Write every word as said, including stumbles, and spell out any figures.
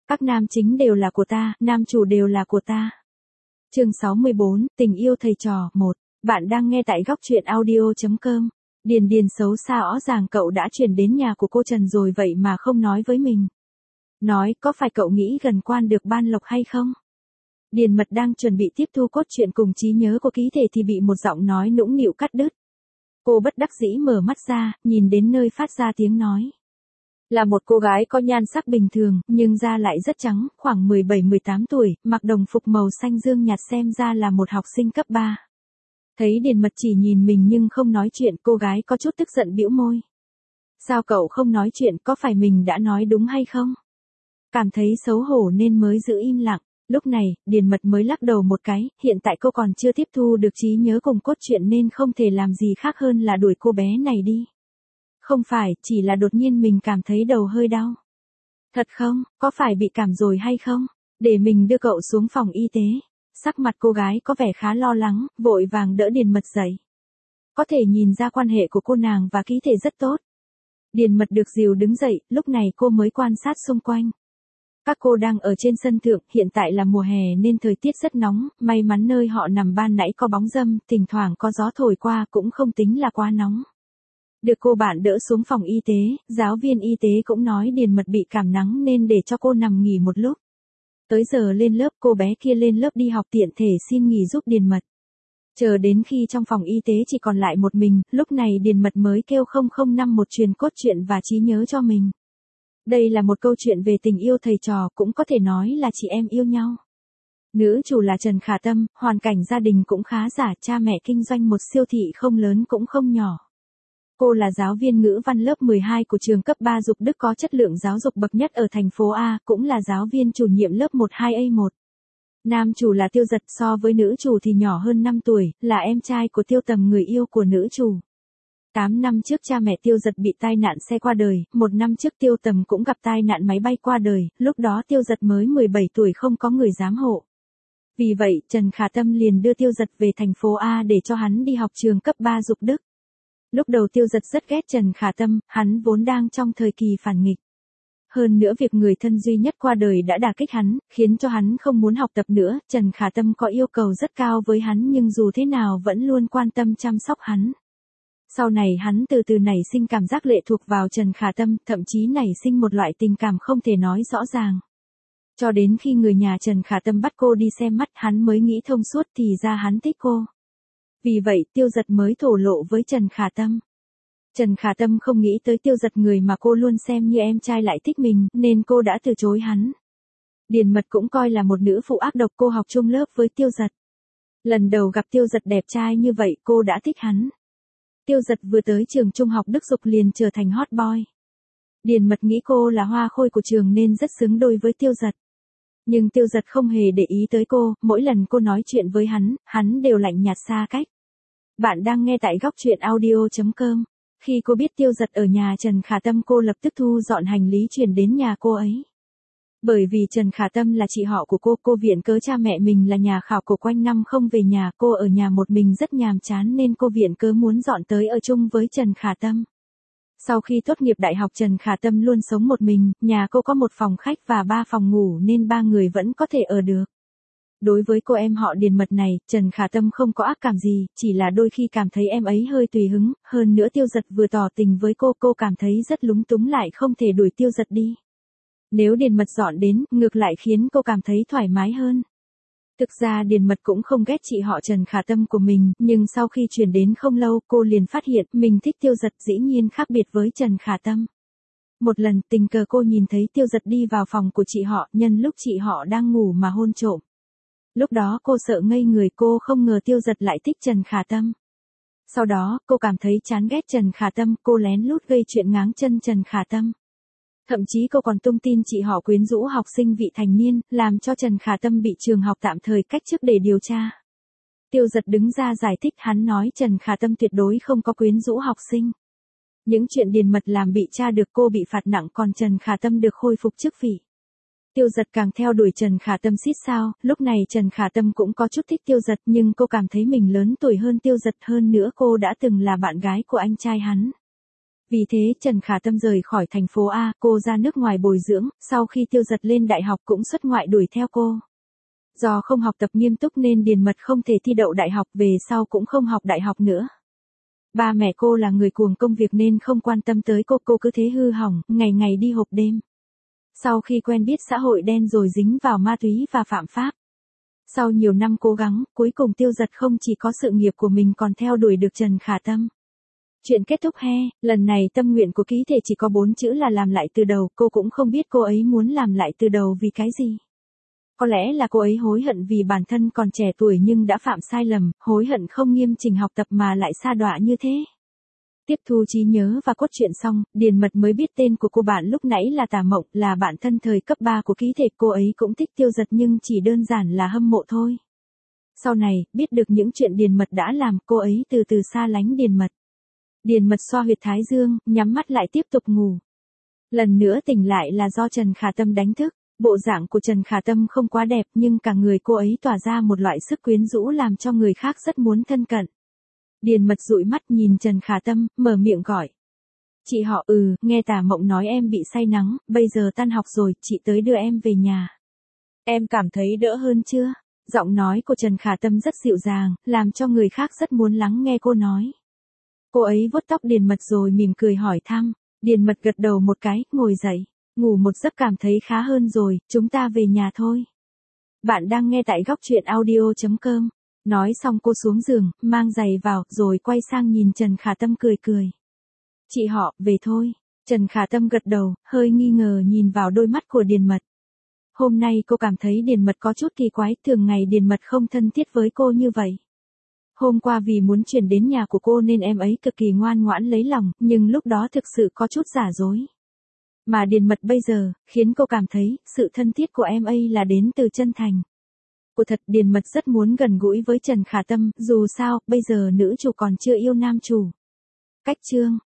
Các nam chính đều là của ta, nam chủ đều là của ta. Chương sáu mươi bốn, tình yêu thầy trò, một. Bạn đang nghe tại góc truyện audio chấm com. Điền Điền xấu xa rõ ràng cậu đã chuyển đến nhà của cô Trần rồi vậy mà không nói với mình. Nói, có phải cậu nghĩ gần quan được ban lộc hay không? Điền Mật đang chuẩn bị tiếp thu cốt truyện cùng trí nhớ của ký thể thì bị một giọng nói nũng nịu cắt đứt. Cô bất đắc dĩ mở mắt ra, nhìn đến nơi phát ra tiếng nói. Là một cô gái có nhan sắc bình thường, nhưng da lại rất trắng, khoảng mười bảy mười tám tuổi, mặc đồng phục màu xanh dương nhạt xem ra là một học sinh cấp ba. Thấy Điền Mật chỉ nhìn mình nhưng không nói chuyện, cô gái có chút tức giận bĩu môi. Sao cậu không nói chuyện, có phải mình đã nói đúng hay không? Cảm thấy xấu hổ nên mới giữ im lặng. Lúc này, Điền Mật mới lắc đầu một cái, hiện tại cô còn chưa tiếp thu được trí nhớ cùng cốt truyện nên không thể làm gì khác hơn là đuổi cô bé này đi. Không phải, chỉ là đột nhiên mình cảm thấy đầu hơi đau. Thật không, có phải bị cảm rồi hay không? Để mình đưa cậu xuống phòng y tế. Sắc mặt cô gái có vẻ khá lo lắng, vội vàng đỡ Điền Mật dậy. Có thể nhìn ra quan hệ của cô nàng và ký thể rất tốt. Điền Mật được dìu đứng dậy, lúc này cô mới quan sát xung quanh. Các cô đang ở trên sân thượng, hiện tại là mùa hè nên thời tiết rất nóng, may mắn nơi họ nằm ban nãy có bóng râm, thỉnh thoảng có gió thổi qua cũng không tính là quá nóng. Được cô bạn đỡ xuống phòng y tế, giáo viên y tế cũng nói Điền Mật bị cảm nắng nên để cho cô nằm nghỉ một lúc. Tới giờ lên lớp cô bé kia lên lớp đi học tiện thể xin nghỉ giúp Điền Mật. Chờ đến khi trong phòng y tế chỉ còn lại một mình, lúc này Điền Mật mới kêu không không năm một truyền cốt truyện và trí nhớ cho mình. Đây là một câu chuyện về tình yêu thầy trò, cũng có thể nói là chị em yêu nhau. Nữ chủ là Trần Khả Tâm, hoàn cảnh gia đình cũng khá giả, cha mẹ kinh doanh một siêu thị không lớn cũng không nhỏ. Cô là giáo viên ngữ văn lớp mười hai của trường cấp ba Dục Đức có chất lượng giáo dục bậc nhất ở thành phố A, cũng là giáo viên chủ nhiệm lớp một hai A một. Nam chủ là Tiêu Giật, so với nữ chủ thì nhỏ hơn năm tuổi, là em trai của Tiêu Tầm người yêu của nữ chủ. tám năm trước cha mẹ Tiêu Giật bị tai nạn xe qua đời, một năm trước Tiêu Tầm cũng gặp tai nạn máy bay qua đời, lúc đó Tiêu Giật mới mười bảy tuổi không có người giám hộ. Vì vậy, Trần Khả Tâm liền đưa Tiêu Giật về thành phố A để cho hắn đi học trường cấp ba Dục Đức. Lúc đầu Tiêu Giật rất ghét Trần Khả Tâm, hắn vốn đang trong thời kỳ phản nghịch. Hơn nữa việc người thân duy nhất qua đời đã đả kích hắn, khiến cho hắn không muốn học tập nữa, Trần Khả Tâm có yêu cầu rất cao với hắn nhưng dù thế nào vẫn luôn quan tâm chăm sóc hắn. Sau này hắn từ từ nảy sinh cảm giác lệ thuộc vào Trần Khả Tâm, thậm chí nảy sinh một loại tình cảm không thể nói rõ ràng. Cho đến khi người nhà Trần Khả Tâm bắt cô đi xem mắt hắn mới nghĩ thông suốt thì ra hắn thích cô. Vì vậy Tiêu Giật mới thổ lộ với Trần Khả Tâm. Trần Khả Tâm không nghĩ tới Tiêu Giật người mà cô luôn xem như em trai lại thích mình, nên cô đã từ chối hắn. Điền Mật cũng coi là một nữ phụ ác độc, cô học chung lớp với Tiêu Giật. Lần đầu gặp Tiêu Giật đẹp trai như vậy cô đã thích hắn. Tiêu Giật vừa tới trường trung học Đức Dục liền trở thành hot boy. Điền Mật nghĩ cô là hoa khôi của trường nên rất xứng đôi với Tiêu Giật. Nhưng Tiêu Giật không hề để ý tới cô, mỗi lần cô nói chuyện với hắn, hắn đều lạnh nhạt xa cách. Bạn đang nghe tại góc truyện audio chấm com. Khi cô biết Tiêu Giật ở nhà Trần Khả Tâm cô lập tức thu dọn hành lý chuyển đến nhà cô ấy. Bởi vì Trần Khả Tâm là chị họ của cô, cô viện cớ cha mẹ mình là nhà khảo cổ quanh năm không về nhà, cô ở nhà một mình rất nhàm chán nên cô viện cớ muốn dọn tới ở chung với Trần Khả Tâm. Sau khi tốt nghiệp đại học Trần Khả Tâm luôn sống một mình, nhà cô có một phòng khách và ba phòng ngủ nên ba người vẫn có thể ở được. Đối với cô em họ Điền Mật này, Trần Khả Tâm không có ác cảm gì, chỉ là đôi khi cảm thấy em ấy hơi tùy hứng, hơn nữa Tiêu Giật vừa tỏ tình với cô, cô cảm thấy rất lúng túng lại không thể đuổi Tiêu Giật đi. Nếu Điền Mật dọn đến, ngược lại khiến cô cảm thấy thoải mái hơn. Thực ra Điền Mật cũng không ghét chị họ Trần Khả Tâm của mình, nhưng sau khi chuyển đến không lâu, cô liền phát hiện mình thích Tiêu Giật, dĩ nhiên khác biệt với Trần Khả Tâm. Một lần, tình cờ cô nhìn thấy Tiêu Giật đi vào phòng của chị họ, nhân lúc chị họ đang ngủ mà hôn trộm. Lúc đó cô sợ ngây người, cô không ngờ Tiêu Giật lại thích Trần Khả Tâm. Sau đó, cô cảm thấy chán ghét Trần Khả Tâm, cô lén lút gây chuyện ngáng chân Trần Khả Tâm. Thậm chí cô còn tung tin chị họ quyến rũ học sinh vị thành niên, làm cho Trần Khả Tâm bị trường học tạm thời cách chức để điều tra. Tiêu Giật đứng ra giải thích, hắn nói Trần Khả Tâm tuyệt đối không có quyến rũ học sinh. Những chuyện Điền Mật làm bị tra được, cô bị phạt nặng, còn Trần Khả Tâm được khôi phục chức vị. Tiêu Giật càng theo đuổi Trần Khả Tâm xít sao, lúc này Trần Khả Tâm cũng có chút thích Tiêu Giật nhưng cô cảm thấy mình lớn tuổi hơn Tiêu Giật, hơn nữa cô đã từng là bạn gái của anh trai hắn. Vì thế Trần Khả Tâm rời khỏi thành phố A, cô ra nước ngoài bồi dưỡng, sau khi Tiêu Giật lên đại học cũng xuất ngoại đuổi theo cô. Do không học tập nghiêm túc nên Điền Mật không thể thi đậu đại học, về sau cũng không học đại học nữa. Ba mẹ cô là người cuồng công việc nên không quan tâm tới cô, cô cứ thế hư hỏng, ngày ngày đi hộp đêm. Sau khi quen biết xã hội đen rồi dính vào ma túy và phạm pháp. Sau nhiều năm cố gắng, cuối cùng Tiêu Giật không chỉ có sự nghiệp của mình còn theo đuổi được Trần Khả Tâm. Chuyện kết thúc he, lần này tâm nguyện của ký thể chỉ có bốn chữ là làm lại từ đầu, cô cũng không biết cô ấy muốn làm lại từ đầu vì cái gì. Có lẽ là cô ấy hối hận vì bản thân còn trẻ tuổi nhưng đã phạm sai lầm, hối hận không nghiêm chỉnh học tập mà lại sa đọa như thế. Tiếp thu trí nhớ và cốt truyện xong, Điền Mật mới biết tên của cô bạn lúc nãy là Tả Mộng, là bạn thân thời cấp ba của ký thể. Cô ấy cũng thích Tiêu Giật nhưng chỉ đơn giản là hâm mộ thôi. Sau này, biết được những chuyện Điền Mật đã làm, cô ấy từ từ xa lánh Điền Mật. Điền Mật xoa huyệt thái dương, nhắm mắt lại tiếp tục ngủ. Lần nữa tỉnh lại là do Trần Khả Tâm đánh thức. Bộ dạng của Trần Khả Tâm không quá đẹp nhưng cả người cô ấy tỏa ra một loại sức quyến rũ làm cho người khác rất muốn thân cận. Điền Mật dụi mắt nhìn Trần Khả Tâm, mở miệng gọi. Chị họ, ừ, nghe Tả Mộng nói em bị say nắng, bây giờ tan học rồi, chị tới đưa em về nhà. Em cảm thấy đỡ hơn chưa? Giọng nói của Trần Khả Tâm rất dịu dàng, làm cho người khác rất muốn lắng nghe cô nói. Cô ấy vuốt tóc Điền Mật rồi mỉm cười hỏi thăm. Điền Mật gật đầu một cái, ngồi dậy. Ngủ một giấc cảm thấy khá hơn rồi, chúng ta về nhà thôi. Bạn đang nghe tại góc truyện audio chấm com. Nói xong cô xuống giường, mang giày vào, rồi quay sang nhìn Trần Khả Tâm cười cười. Chị họ, về thôi. Trần Khả Tâm gật đầu, hơi nghi ngờ nhìn vào đôi mắt của Điền Mật. Hôm nay cô cảm thấy Điền Mật có chút kỳ quái, thường ngày Điền Mật không thân thiết với cô như vậy. Hôm qua vì muốn chuyển đến nhà của cô nên em ấy cực kỳ ngoan ngoãn lấy lòng, nhưng lúc đó thực sự có chút giả dối. Mà Điền Mật bây giờ, khiến cô cảm thấy, sự thân thiết của em ấy là đến từ chân thành. Cô thật, Điền Mật rất muốn gần gũi với Trần Khả Tâm, dù sao, bây giờ nữ chủ còn chưa yêu nam chủ. Cách chương